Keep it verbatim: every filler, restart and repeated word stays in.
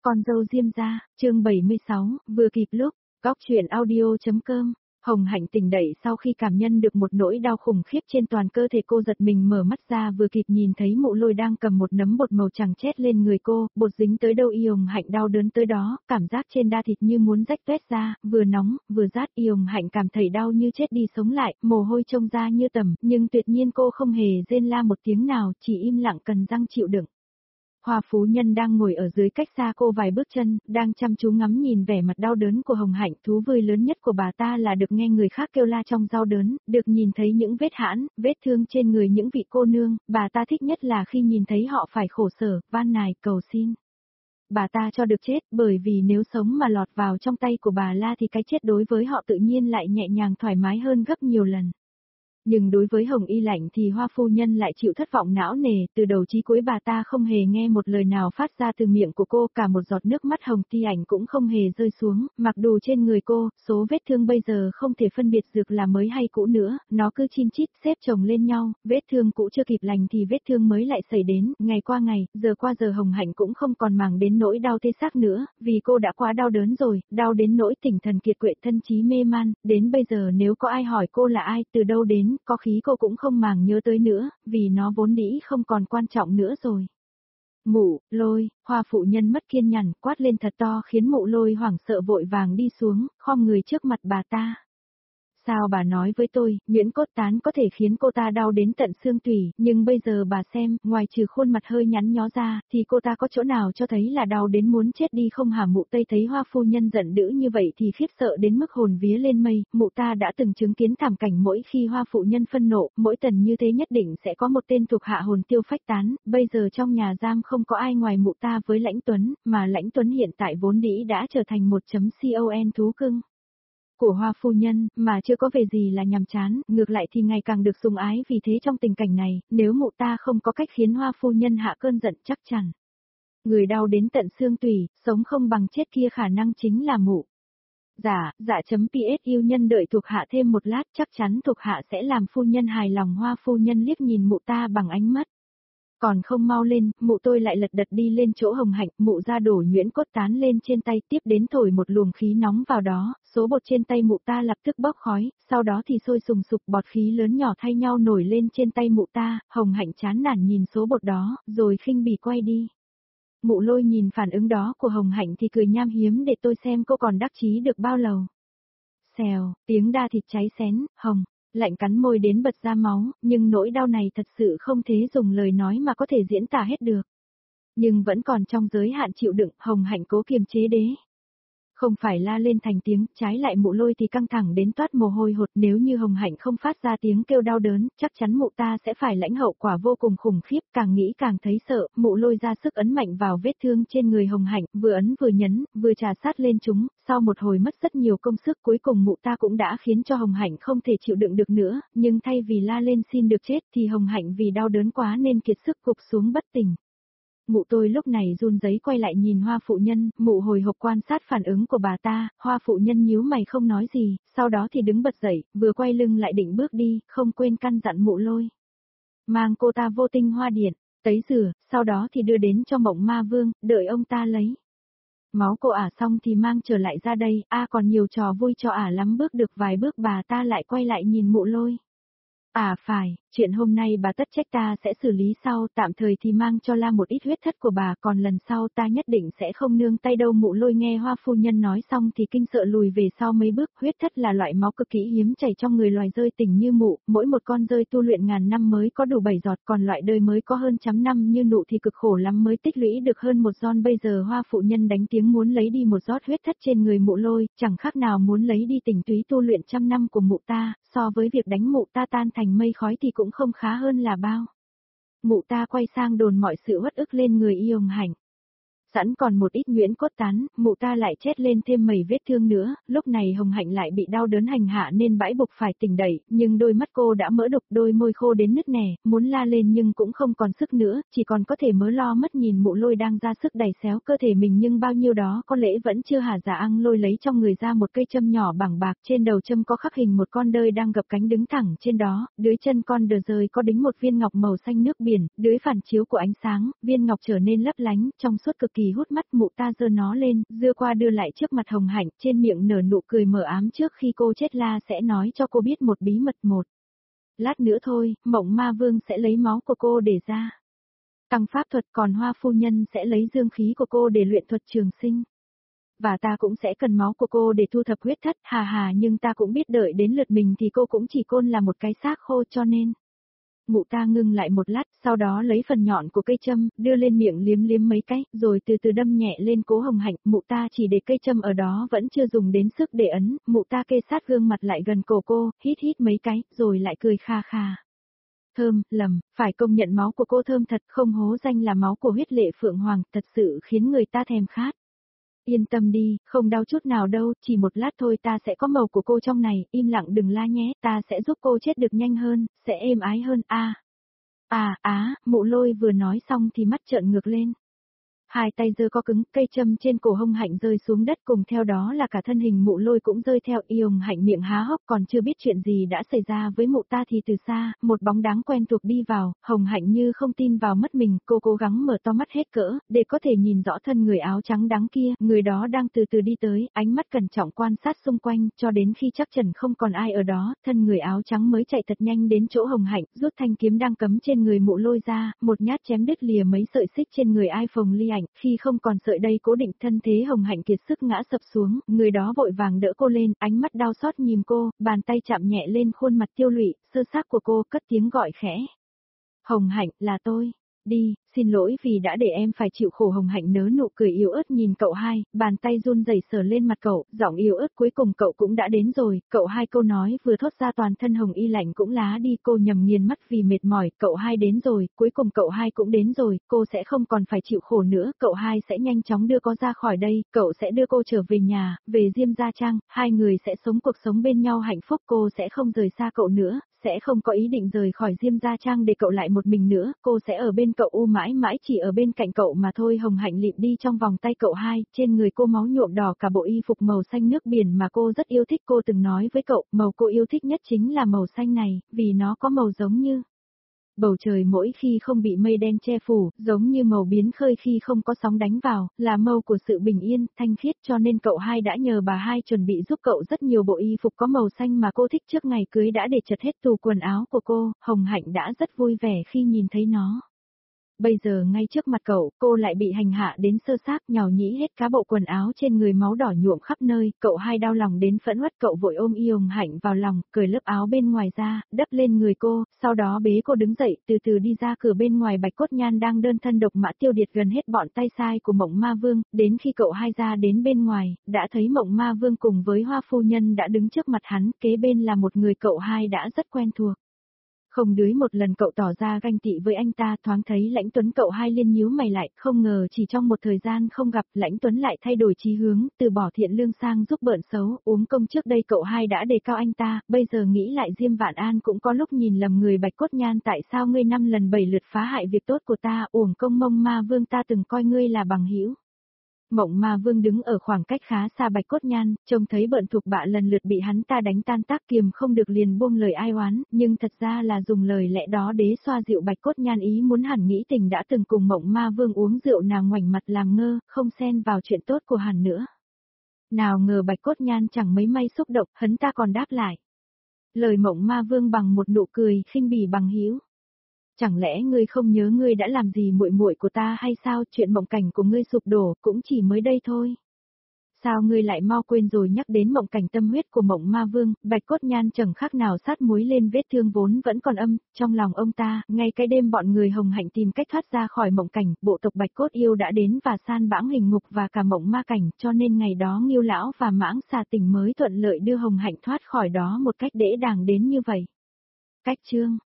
Con dâu Diêm gia, chương bảy mươi sáu, vừa kịp lúc, cóc truyện audio.com. Hồng Hạnh tỉnh dậy sau khi cảm nhận được một nỗi đau khủng khiếp trên toàn cơ thể, cô giật mình mở mắt ra, vừa kịp nhìn thấy Mộ Lôi đang cầm một nấm bột màu trắng chét lên người cô, bột dính tới đâu y Hồng Hạnh đau đớn tới đó, cảm giác trên da thịt như muốn rách toét ra, vừa nóng, vừa rát, y Hồng Hạnh cảm thấy đau như chết đi sống lại, mồ hôi trông ra như tầm, nhưng tuyệt nhiên cô không hề rên la một tiếng nào, chỉ im lặng cần răng chịu đựng. Hoa phu nhân đang ngồi ở dưới cách xa cô vài bước chân, đang chăm chú ngắm nhìn vẻ mặt đau đớn của Hồng Hạnh. Thú vui lớn nhất của bà ta là được nghe người khác kêu la trong đau đớn, được nhìn thấy những vết hãn, vết thương trên người những vị cô nương. Bà ta thích nhất là khi nhìn thấy họ phải khổ sở, van nài, cầu xin. Bà ta cho được chết, bởi vì nếu sống mà lọt vào trong tay của bà La thì cái chết đối với họ tự nhiên lại nhẹ nhàng thoải mái hơn gấp nhiều lần. Nhưng đối với Hồng Y Lạnh thì Hoa phu nhân lại chịu thất vọng não nề, từ đầu chí cuối bà ta không hề nghe một lời nào phát ra từ miệng của cô, cả một giọt nước mắt hồng ti ảnh cũng không hề rơi xuống, mặc dù trên người cô, số vết thương bây giờ không thể phân biệt được là mới hay cũ nữa, nó cứ chin chít xếp chồng lên nhau, vết thương cũ chưa kịp lành thì vết thương mới lại xảy đến, ngày qua ngày, giờ qua giờ Hồng Hạnh cũng không còn màng đến nỗi đau tê xác nữa, vì cô đã quá đau đớn rồi, đau đến nỗi tỉnh thần kiệt quệ thân trí mê man, đến bây giờ nếu có ai hỏi cô là ai, từ đâu đến, có khí cô cũng không màng nhớ tới nữa, vì nó vốn dĩ không còn quan trọng nữa rồi. Mụ, Lôi, Hoa phụ nhân mất kiên nhẫn, quát lên thật to khiến Mụ Lôi hoảng sợ vội vàng đi xuống, khom người trước mặt bà ta. Sao bà nói với tôi, nhuyễn cốt tán có thể khiến cô ta đau đến tận xương tủy, nhưng bây giờ bà xem, ngoài trừ khuôn mặt hơi nhắn nhó ra, thì cô ta có chỗ nào cho thấy là đau đến muốn chết đi không hả? Mụ Tây thấy Hoa phu nhân giận dữ như vậy thì khiếp sợ đến mức hồn vía lên mây, mụ ta đã từng chứng kiến thảm cảnh mỗi khi Hoa phụ nhân phân nộ, mỗi tần như thế nhất định sẽ có một tên thuộc hạ hồn tiêu phách tán, bây giờ trong nhà giam không có ai ngoài mụ ta với Lãnh Tuấn, mà Lãnh Tuấn hiện tại vốn dĩ đã trở thành một chấm con thú cưng của Hoa phu nhân, mà chưa có về gì là nhàm chán, ngược lại thì ngày càng được sủng ái, vì thế trong tình cảnh này, nếu mụ ta không có cách khiến Hoa phu nhân hạ cơn giận chắc chắn người đau đến tận xương tủy, sống không bằng chết kia khả năng chính là mụ. Dạ, dạ chấm ps yêu nhân đợi thuộc hạ thêm một lát, chắc chắn thuộc hạ sẽ làm phu nhân hài lòng. Hoa phu nhân liếc nhìn mụ ta bằng ánh mắt. Còn không mau lên, mụ tôi lại lật đật đi lên chỗ Hồng Hạnh, mụ ra đổ nhuyễn cốt tán lên trên tay, tiếp đến thổi một luồng khí nóng vào đó, số bột trên tay mụ ta lập tức bốc khói, sau đó thì sôi sùng sục, bọt khí lớn nhỏ thay nhau nổi lên trên tay mụ ta. Hồng Hạnh chán nản nhìn số bột đó, rồi khinh bỉ quay đi. Mụ Lôi nhìn phản ứng đó của Hồng Hạnh thì cười nham hiếm, để tôi xem cô còn đắc chí được bao lâu. Xèo, tiếng đa thịt cháy xén, Hồng Lạnh cắn môi đến bật ra máu, nhưng nỗi đau này thật sự không thể dùng lời nói mà có thể diễn tả hết được. Nhưng vẫn còn trong giới hạn chịu đựng, Hồng Hạnh cố kiềm chế đế. Không phải la lên thành tiếng, trái lại Mụ Lôi thì căng thẳng đến toát mồ hôi hột. Nếu như Hồng Hạnh không phát ra tiếng kêu đau đớn, chắc chắn mụ ta sẽ phải lãnh hậu quả vô cùng khủng khiếp. Càng nghĩ càng thấy sợ, Mụ Lôi ra sức ấn mạnh vào vết thương trên người Hồng Hạnh, vừa ấn vừa nhấn, vừa trà sát lên chúng. Sau một hồi mất rất nhiều công sức, cuối cùng mụ ta cũng đã khiến cho Hồng Hạnh không thể chịu đựng được nữa, nhưng thay vì la lên xin được chết thì Hồng Hạnh vì đau đớn quá nên kiệt sức gục xuống bất tỉnh. Mụ tôi lúc này run rẩy quay lại nhìn Hoa phụ nhân, mụ hồi hộp quan sát phản ứng của bà ta. Hoa phụ nhân nhíu mày không nói gì, sau đó thì đứng bật dậy, vừa quay lưng lại định bước đi, không quên căn dặn Mụ Lôi. Mang cô ta vô tinh hoa điện, tấy rửa, sau đó thì đưa đến cho Mộng Ma Vương, đợi ông ta lấy máu cô ả xong thì mang trở lại ra đây, a à, còn nhiều trò vui cho ả lắm. Bước được vài bước bà ta lại quay lại nhìn Mụ Lôi. À phải, chuyện hôm nay bà tất trách ta sẽ xử lý sau, tạm thời thì mang cho la một ít huyết thất của bà, còn lần sau ta nhất định sẽ không nương tay đâu. Mụ Lôi nghe Hoa phu nhân nói xong thì kinh sợ lùi về sau mấy bước. Huyết thất là loại máu cực kỳ hiếm chảy trong người loài rơi tỉnh như mụ, mỗi một con rơi tu luyện ngàn năm mới có đủ bảy giọt, còn loại đời mới có hơn trăm năm như nụ thì cực khổ lắm mới tích lũy được hơn một giòn. Bây giờ Hoa phụ nhân đánh tiếng muốn lấy đi một giọt huyết thất trên người Mụ Lôi, chẳng khác nào muốn lấy đi tình túy tu luyện trăm năm của mụ ta, so với việc đánh mụ ta tan thành mây khói thì cũng không khá hơn là bao. Mụ ta quay sang đồn mọi sự uất ức lên người y Hồng Hạnh. Sẵn còn một ít nhuyễn cốt tán, mụ ta lại chét lên thêm mẩy vết thương nữa. Lúc này Hồng Hạnh lại bị đau đớn hành hạ nên bãi bục phải tỉnh dậy, nhưng đôi mắt cô đã mỡ đục, đôi môi khô đến nứt nẻ, muốn la lên nhưng cũng không còn sức nữa, chỉ còn có thể mớ lo mất nhìn Mụ Lôi đang ra sức đẩy xéo cơ thể mình, nhưng bao nhiêu đó có lẽ vẫn chưa hả. Dạ Ăn Lôi lấy trong người ra một cây châm nhỏ bằng bạc, trên đầu châm có khắc hình một con đơi đang gập cánh đứng thẳng trên đó, dưới chân con đờ rơi có đính một viên ngọc màu xanh nước biển, dưới phản chiếu của ánh sáng, viên ngọc trở nên lấp lánh, trong suốt cực kỳ hì hút mắt, mụ ta giơ nó lên, đưa qua đưa lại trước mặt Hồng Hạnh, trên miệng nở nụ cười mờ ám trước khi cô chết la sẽ nói cho cô biết một bí mật một. Lát nữa thôi, Mộng Ma Vương sẽ lấy máu của cô để ra tăng pháp thuật, còn Hoa phu nhân sẽ lấy dương khí của cô để luyện thuật trường sinh. Và ta cũng sẽ cần máu của cô để thu thập huyết thất, hà hà, nhưng ta cũng biết đợi đến lượt mình thì cô cũng chỉ côn là một cái xác khô, cho nên. Mụ ta ngưng lại một lát, sau đó lấy phần nhọn của cây châm, đưa lên miệng liếm liếm mấy cái, rồi từ từ đâm nhẹ lên cố Hồng Hạnh, mụ ta chỉ để cây châm ở đó vẫn chưa dùng đến sức để ấn, mụ ta kê sát gương mặt lại gần cổ cô, hít hít mấy cái, rồi lại cười kha kha. Thơm, lầm, phải công nhận máu của cô thơm thật, không hố danh là máu của huyết lệ Phượng Hoàng, thật sự khiến người ta thèm khát. Yên tâm đi, không đau chút nào đâu, chỉ một lát thôi ta sẽ có màu của cô trong này, im lặng đừng la nhé, ta sẽ giúp cô chết được nhanh hơn, sẽ êm ái hơn, a. À, á, Mụ Lôi vừa nói xong thì mắt trợn ngược lên. Hai tay giơ co cứng, cây châm trên cổ Hồng Hạnh rơi xuống đất, cùng theo đó là cả thân hình Mụ Lôi cũng rơi theo. Y Hồng Hạnh miệng há hốc, còn chưa biết chuyện gì đã xảy ra với mụ ta thì từ xa, một bóng đáng quen thuộc đi vào. Hồng Hạnh như không tin vào mắt mình, cô cố gắng mở to mắt hết cỡ, để có thể nhìn rõ thân người áo trắng đáng kia, người đó đang từ từ đi tới, ánh mắt cẩn trọng quan sát xung quanh, cho đến khi chắc chắn không còn ai ở đó, thân người áo trắng mới chạy thật nhanh đến chỗ Hồng Hạnh, rút thanh kiếm đang cắm trên người Mụ Lôi ra, một nhát chém đứt lìa mấy sợi xích trên người Ai Phồng Ly Ảnh. Khi không còn sợi dây cố định, thân thế Hồng Hạnh kiệt sức ngã sập xuống, người đó vội vàng đỡ cô lên, ánh mắt đau xót nhìn cô, bàn tay chạm nhẹ lên khuôn mặt tiêu lụy, sơ xác của cô, cất tiếng gọi khẽ. Hồng Hạnh, là tôi. Đi, xin lỗi vì đã để em phải chịu khổ. Hồng Hạnh nớ nụ cười yếu ớt nhìn cậu hai, bàn tay run rẩy sờ lên mặt cậu, giọng yếu ớt, cuối cùng cậu cũng đã đến rồi. Cậu hai câu nói vừa thốt ra toàn thân Hồng Y lạnh cũng lá đi, cô nhầm nghiền mắt vì mệt mỏi. Cậu hai đến rồi, cuối cùng cậu hai cũng đến rồi, cô sẽ không còn phải chịu khổ nữa, cậu hai sẽ nhanh chóng đưa cô ra khỏi đây, cậu sẽ đưa cô trở về nhà, về Diêm Gia Trang, hai người sẽ sống cuộc sống bên nhau hạnh phúc, cô sẽ không rời xa cậu nữa. Sẽ không có ý định rời khỏi Diêm Gia Trang để cậu lại một mình nữa, cô sẽ ở bên cậu u mãi mãi, chỉ ở bên cạnh cậu mà thôi. Hồng Hạnh lịm đi trong vòng tay cậu hai, trên người cô máu nhuộm đỏ cả bộ y phục màu xanh nước biển mà cô rất yêu thích. Cô từng nói với cậu, màu cô yêu thích nhất chính là màu xanh này, vì nó có màu giống như bầu trời mỗi khi không bị mây đen che phủ, giống như màu biến khơi khi không có sóng đánh vào, là màu của sự bình yên, thanh khiết, cho nên cậu hai đã nhờ bà hai chuẩn bị giúp cậu rất nhiều bộ y phục có màu xanh mà cô thích. Trước ngày cưới đã để chật hết tủ quần áo của cô, Hồng Hạnh đã rất vui vẻ khi nhìn thấy nó. Bây giờ ngay trước mặt cậu, cô lại bị hành hạ đến sơ xác, nhào nhĩ hết cá bộ quần áo trên người, máu đỏ nhuộm khắp nơi, cậu hai đau lòng đến phẫn uất, cậu vội ôm Y Hồng Hạnh vào lòng, cởi lớp áo bên ngoài ra, đắp lên người cô, sau đó bế cô đứng dậy, từ từ đi ra cửa. Bên ngoài Bạch Cốt Nhan đang đơn thân độc mã tiêu diệt gần hết bọn tay sai của Mộng Ma Vương, đến khi cậu hai ra đến bên ngoài, đã thấy Mộng Ma Vương cùng với Hoa phu nhân đã đứng trước mặt hắn, kế bên là một người cậu hai đã rất quen thuộc. Không đưới một lần cậu tỏ ra ganh tị với anh ta, thoáng thấy Lãnh Tuấn cậu hai liên nhíu mày lại, không ngờ chỉ trong một thời gian không gặp, Lãnh Tuấn lại thay đổi chí hướng, từ bỏ thiện lương sang giúp bợn xấu, uống công. Trước đây cậu hai đã đề cao anh ta, bây giờ nghĩ lại Diêm Vạn An cũng có lúc nhìn lầm người. Bạch Cốt Nhan, tại sao ngươi năm lần bảy lượt phá hại việc tốt của ta, uổng công Mộng Ma Vương ta từng coi ngươi là bằng hữu. Mộng Ma Vương đứng ở khoảng cách khá xa Bạch Cốt Nhan, trông thấy bợn thuộc bạ lần lượt bị hắn ta đánh tan tác, kiềm không được liền buông lời ai oán, nhưng thật ra là dùng lời lẽ đó để xoa dịu Bạch Cốt Nhan, ý muốn hẳn nghĩ tình đã từng cùng Mộng Ma Vương uống rượu, nàng ngoảnh mặt làm ngơ, không xen vào chuyện tốt của hắn nữa. Nào ngờ Bạch Cốt Nhan chẳng mấy may xúc động, hắn ta còn đáp lại lời Mộng Ma Vương bằng một nụ cười khinh bỉ bằng hữu. Chẳng lẽ ngươi không nhớ ngươi đã làm gì muội muội của ta hay sao? Chuyện mộng cảnh của ngươi sụp đổ cũng chỉ mới đây thôi. Sao ngươi lại mau quên rồi? Nhắc đến mộng cảnh tâm huyết của Mộng Ma Vương, Bạch Cốt Nhan chẳng khác nào sát muối lên vết thương vốn vẫn còn âm trong lòng ông ta. Ngay cái đêm bọn người Hồng Hạnh tìm cách thoát ra khỏi mộng cảnh, bộ tộc Bạch Cốt Yêu đã đến và san bãng hình ngục và cả mộng ma cảnh, cho nên ngày đó Ngưu lão và Mãng Xà Tình mới thuận lợi đưa Hồng Hạnh thoát khỏi đó một cách dễ dàng đến như vậy. Cách chương